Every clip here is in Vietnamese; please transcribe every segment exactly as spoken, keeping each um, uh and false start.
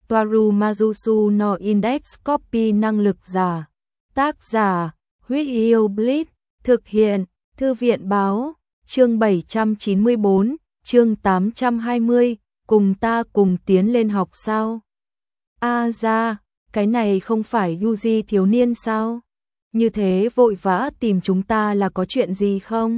Toaru Majusu no Index Copy năng lực giả. Tác giả, Huyết Yêu Blitz, thực hiện, Thư viện báo, chương bảy trăm chín mươi tư, chương tám trăm hai mươi, cùng ta cùng tiến lên học sao? A à ra, cái này không phải Yuji thiếu niên sao? Như thế vội vã tìm chúng ta là có chuyện gì không?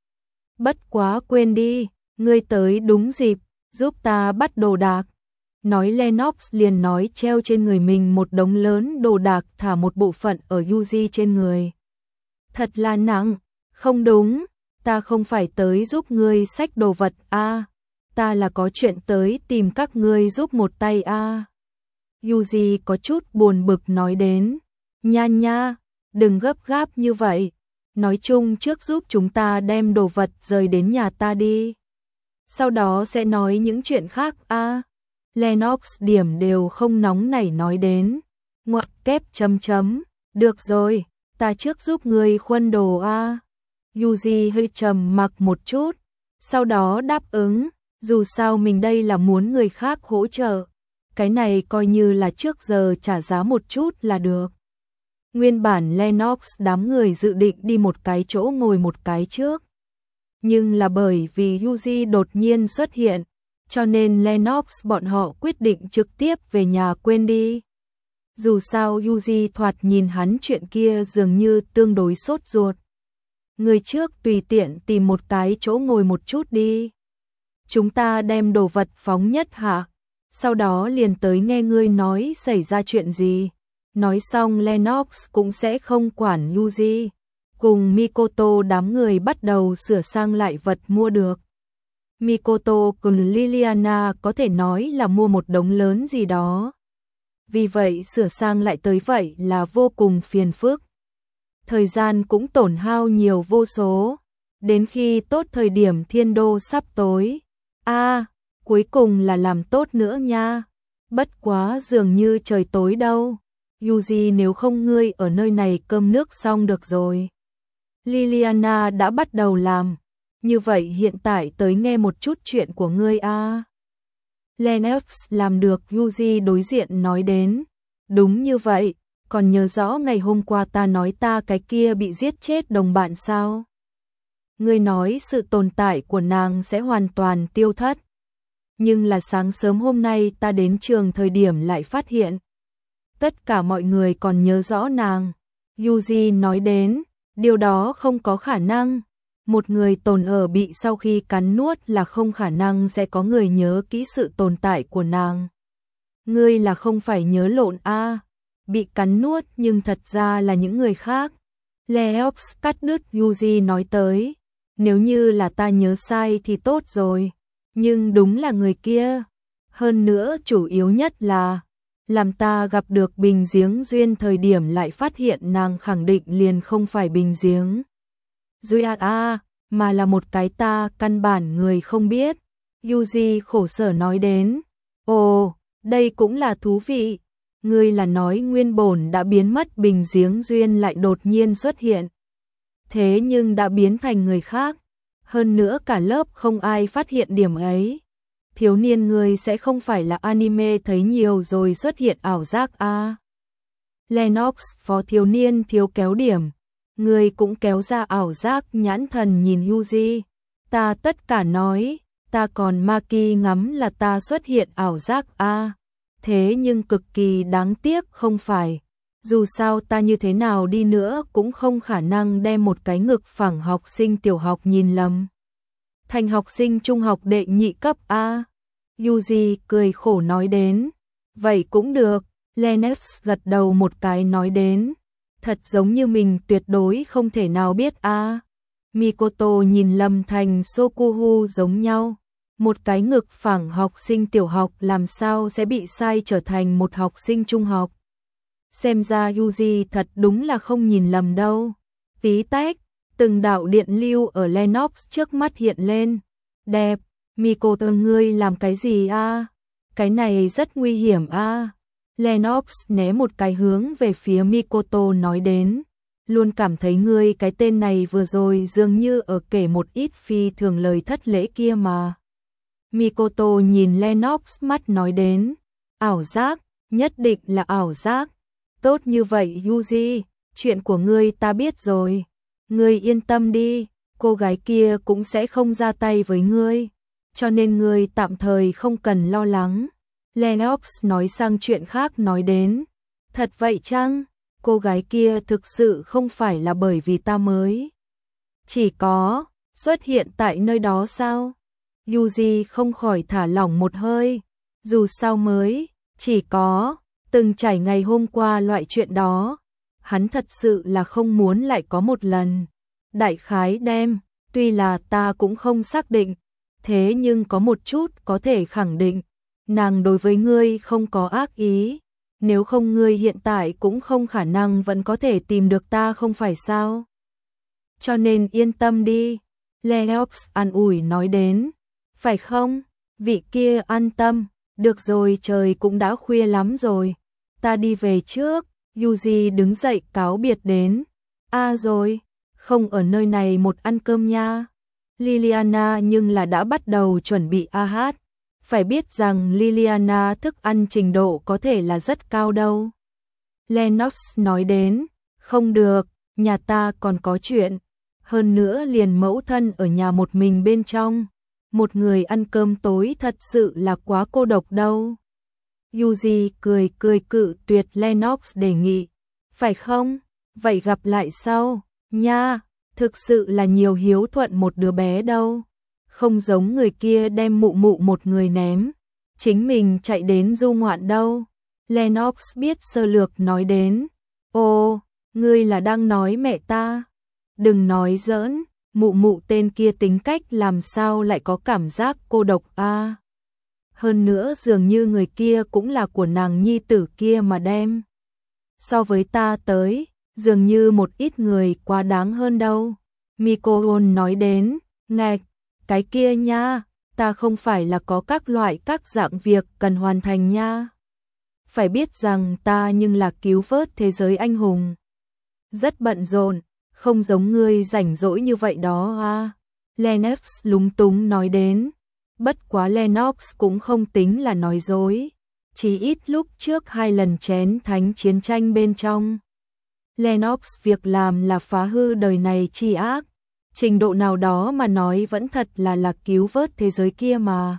Bất quá quên đi, ngươi tới đúng dịp, giúp ta bắt đồ đạc. Nói Lennox liền nói treo trên người mình một đống lớn đồ đạc, thả một bộ phận ở Yuji trên người. Thật là nặng, không đúng, ta không phải tới giúp ngươi xách đồ vật a, à, ta là có chuyện tới tìm các ngươi giúp một tay a. À. Yuji có chút buồn bực nói đến, nha nha, đừng gấp gáp như vậy, nói chung trước giúp chúng ta đem đồ vật rời đến nhà ta đi. Sau đó sẽ nói những chuyện khác a. À. Lennox điểm đều không nóng nảy nói đến, ngoặc kép chấm chấm, được rồi, ta trước giúp ngươi khuân đồ a. À. Yuji hơi trầm mặc một chút, sau đó đáp ứng, dù sao mình đây là muốn người khác hỗ trợ, cái này coi như là trước giờ trả giá một chút là được. Nguyên bản Lennox đám người dự định đi một cái chỗ ngồi một cái trước, nhưng là bởi vì Yuji đột nhiên xuất hiện, cho nên Lennox bọn họ quyết định trực tiếp về nhà quên đi. Dù sao Yuji thoạt nhìn hắn chuyện kia dường như tương đối sốt ruột. Người trước tùy tiện tìm một cái chỗ ngồi một chút đi. Chúng ta đem đồ vật phóng nhất hạ, sau đó liền tới nghe ngươi nói xảy ra chuyện gì. Nói xong Lennox cũng sẽ không quản Yuji. Cùng Mikoto đám người bắt đầu sửa sang lại vật mua được. Mikoto cùng Liliana có thể nói là mua một đống lớn gì đó. Vì vậy sửa sang lại tới vậy là vô cùng phiền phức. Thời gian cũng tổn hao nhiều vô số. Đến khi tốt thời điểm thiên đô sắp tối. a à, cuối cùng là làm tốt nữa nha. Bất quá dường như trời tối đâu. Yuji nếu không ngươi ở nơi này cơm nước xong được rồi. Liliana đã bắt đầu làm. Như vậy hiện tại tới nghe một chút chuyện của ngươi a. À. Lennox làm được, Yuji đối diện nói đến. Đúng như vậy, còn nhớ rõ ngày hôm qua ta nói ta cái kia bị giết chết đồng bạn sao? Ngươi nói sự tồn tại của nàng sẽ hoàn toàn tiêu thất. Nhưng là sáng sớm hôm nay ta đến trường thời điểm lại phát hiện. Tất cả mọi người còn nhớ rõ nàng. Yuji nói đến, điều đó không có khả năng. Một người tồn ở bị sau khi cắn nuốt là không khả năng sẽ có người nhớ kỹ sự tồn tại của nàng. Ngươi là không phải nhớ lộn a, à, bị cắn nuốt nhưng thật ra là những người khác. Leox cắt đứt Yuji nói tới, nếu như là ta nhớ sai thì tốt rồi, nhưng đúng là người kia. Hơn nữa chủ yếu nhất là, làm ta gặp được Bình Giếng Duyên thời điểm lại phát hiện nàng khẳng định liền không phải Bình Giếng Duyên a, mà là một cái ta căn bản người không biết. Yuji khổ sở nói đến, ồ, đây cũng là thú vị. Ngươi là nói nguyên bổn đã biến mất Bình Giếng Duyên lại đột nhiên xuất hiện. Thế nhưng đã biến thành người khác. Hơn nữa cả lớp không ai phát hiện điểm ấy. Thiếu niên ngươi sẽ không phải là anime thấy nhiều rồi xuất hiện ảo giác a. À. Lennox phó thiếu niên thiếu kéo điểm. Ngươi cũng kéo ra ảo giác, nhãn thần nhìn Yuji. Ta tất cả nói, ta còn Maki ngắm là ta xuất hiện ảo giác a. À. Thế nhưng cực kỳ đáng tiếc không phải. Dù sao ta như thế nào đi nữa cũng không khả năng đem một cái ngực phẳng học sinh tiểu học nhìn lầm thành học sinh trung học đệ nhị cấp a. À. Yuji cười khổ nói đến. Vậy cũng được. Lennox gật đầu một cái nói đến. Thật giống như mình tuyệt đối không thể nào biết a. À. Mikoto nhìn lầm thành Sokuhu giống nhau. Một cái ngực phẳng học sinh tiểu học làm sao sẽ bị sai trở thành một học sinh trung học. Xem ra Yuji thật đúng là không nhìn lầm đâu. Tí tách, từng đạo điện lưu ở Lennox trước mắt hiện lên. Đẹp, Mikoto ngươi làm cái gì a? À? Cái này rất nguy hiểm a. À? Lennox né một cái hướng về phía Mikoto nói đến. Luôn cảm thấy ngươi cái tên này vừa rồi dường như ở kể một ít phi thường lời thất lễ kia mà. Mikoto nhìn Lennox mắt nói đến. Ảo giác, nhất định là ảo giác. Tốt như vậy Yuji, chuyện của ngươi ta biết rồi. Ngươi yên tâm đi, cô gái kia cũng sẽ không ra tay với ngươi. Cho nên ngươi tạm thời không cần lo lắng. Lennox nói sang chuyện khác nói đến. Thật vậy chăng? Cô gái kia thực sự không phải là bởi vì ta mới chỉ có xuất hiện tại nơi đó sao? Yuji không khỏi thả lỏng một hơi. Dù sao mới chỉ có từng trải ngày hôm qua loại chuyện đó, hắn thật sự là không muốn lại có một lần. Đại khái đem, tuy là ta cũng không xác định, thế nhưng có một chút có thể khẳng định, nàng đối với ngươi không có ác ý, nếu không ngươi hiện tại cũng không khả năng vẫn có thể tìm được ta không phải sao? Cho nên yên tâm đi, Lennox an ủi nói đến. Phải không? Vị kia an tâm, được rồi trời cũng đã khuya lắm rồi, ta đi về trước. Yuji đứng dậy cáo biệt đến. À rồi, không ở nơi này một ăn cơm nha. Liliana nhưng là đã bắt đầu chuẩn bị a hát. Phải biết rằng Liliana thức ăn trình độ có thể là rất cao đâu. Lennox nói đến, không được, nhà ta còn có chuyện. Hơn nữa liền mẫu thân ở nhà một mình bên trong. Một người ăn cơm tối thật sự là quá cô độc đâu. Yuji cười cười cự tuyệt Lennox đề nghị. Phải không? Vậy gặp lại sau, nha, thực sự là nhiều hiếu thuận một đứa bé đâu. Không giống người kia đem mụ mụ một người ném, chính mình chạy đến du ngoạn đâu. Lennox biết sơ lược nói đến. Ồ, ngươi là đang nói mẹ ta. Đừng nói giỡn, mụ mụ tên kia tính cách làm sao lại có cảm giác cô độc a? À? Hơn nữa dường như người kia cũng là của nàng nhi tử kia mà đem. So với ta tới, dường như một ít người quá đáng hơn đâu. Mikoron nói đến, ngạch, cái kia nha, ta không phải là có các loại các dạng việc cần hoàn thành nha. Phải biết rằng ta nhưng là cứu vớt thế giới anh hùng. Rất bận rộn, không giống ngươi rảnh rỗi như vậy đó à. Lennox lúng túng nói đến. Bất quá Lennox cũng không tính là nói dối. Chỉ ít lúc trước hai lần chén thánh chiến tranh bên trong. Lennox việc làm là phá hư đời này chi ác. Trình độ nào đó mà nói vẫn thật là là cứu vớt thế giới kia mà.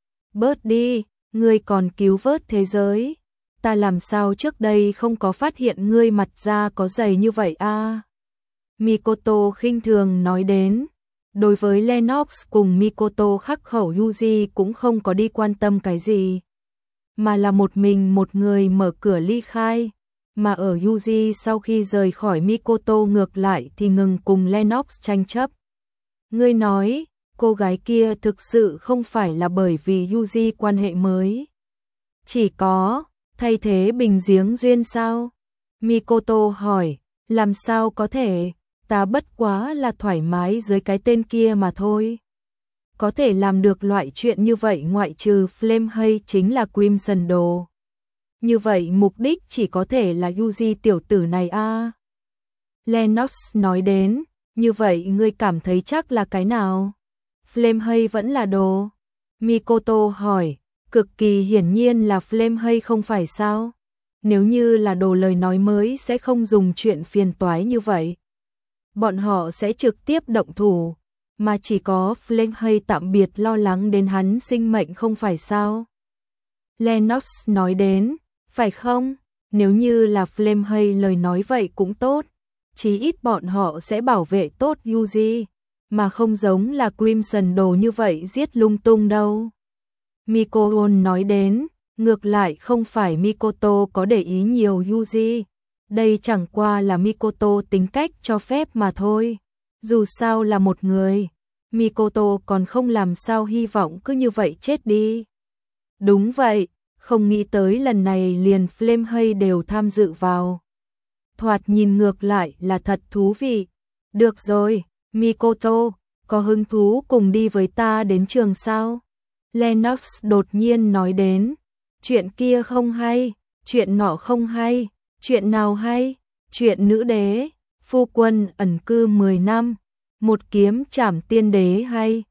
Bớt đi, ngươi còn cứu vớt thế giới. Ta làm sao trước đây không có phát hiện ngươi mặt da có dày như vậy a? À? Mikoto khinh thường nói đến. Đối với Lennox cùng Mikoto khắc khẩu Yuji cũng không có đi quan tâm cái gì. Mà là một mình một người mở cửa ly khai. Mà ở Yuji sau khi rời khỏi Mikoto ngược lại thì ngừng cùng Lennox tranh chấp. Ngươi nói, cô gái kia thực sự không phải là bởi vì Yuji quan hệ mới. Chỉ có, thay thế bình giếng duyên sao? Mikoto hỏi, làm sao có thể, ta bất quá là thoải mái dưới cái tên kia mà thôi. Có thể làm được loại chuyện như vậy ngoại trừ Flame hay chính là Crimson Đồ. Như vậy mục đích chỉ có thể là Yuji tiểu tử này a. À. Lennox nói đến, như vậy ngươi cảm thấy chắc là cái nào? Flame hay vẫn là đồ? Mikoto hỏi, cực kỳ hiển nhiên là Flame hay không phải sao? Nếu như là đồ lời nói mới sẽ không dùng chuyện phiền toái như vậy. Bọn họ sẽ trực tiếp động thủ, mà chỉ có Flame hay tạm biệt lo lắng đến hắn sinh mệnh không phải sao? Lennox nói đến, phải không? Nếu như là Flame hay lời nói vậy cũng tốt, chí ít bọn họ sẽ bảo vệ tốt Yuji, mà không giống là Crimson Đồ như vậy giết lung tung đâu. Mikoron nói đến, ngược lại không phải Mikoto có để ý nhiều Yuji, đây chẳng qua là Mikoto tính cách cho phép mà thôi. Dù sao là một người, Mikoto còn không làm sao hy vọng cứ như vậy chết đi. Đúng vậy, không nghĩ tới lần này liền Flame hay đều tham dự vào. Thoạt nhìn ngược lại là thật thú vị. Được rồi, Mikoto, có hứng thú cùng đi với ta đến trường sao? Lennox đột nhiên nói đến. Chuyện kia không hay, chuyện nọ không hay, chuyện nào hay? Chuyện nữ đế, phu quân ẩn cư mười năm, một kiếm trảm tiên đế hay?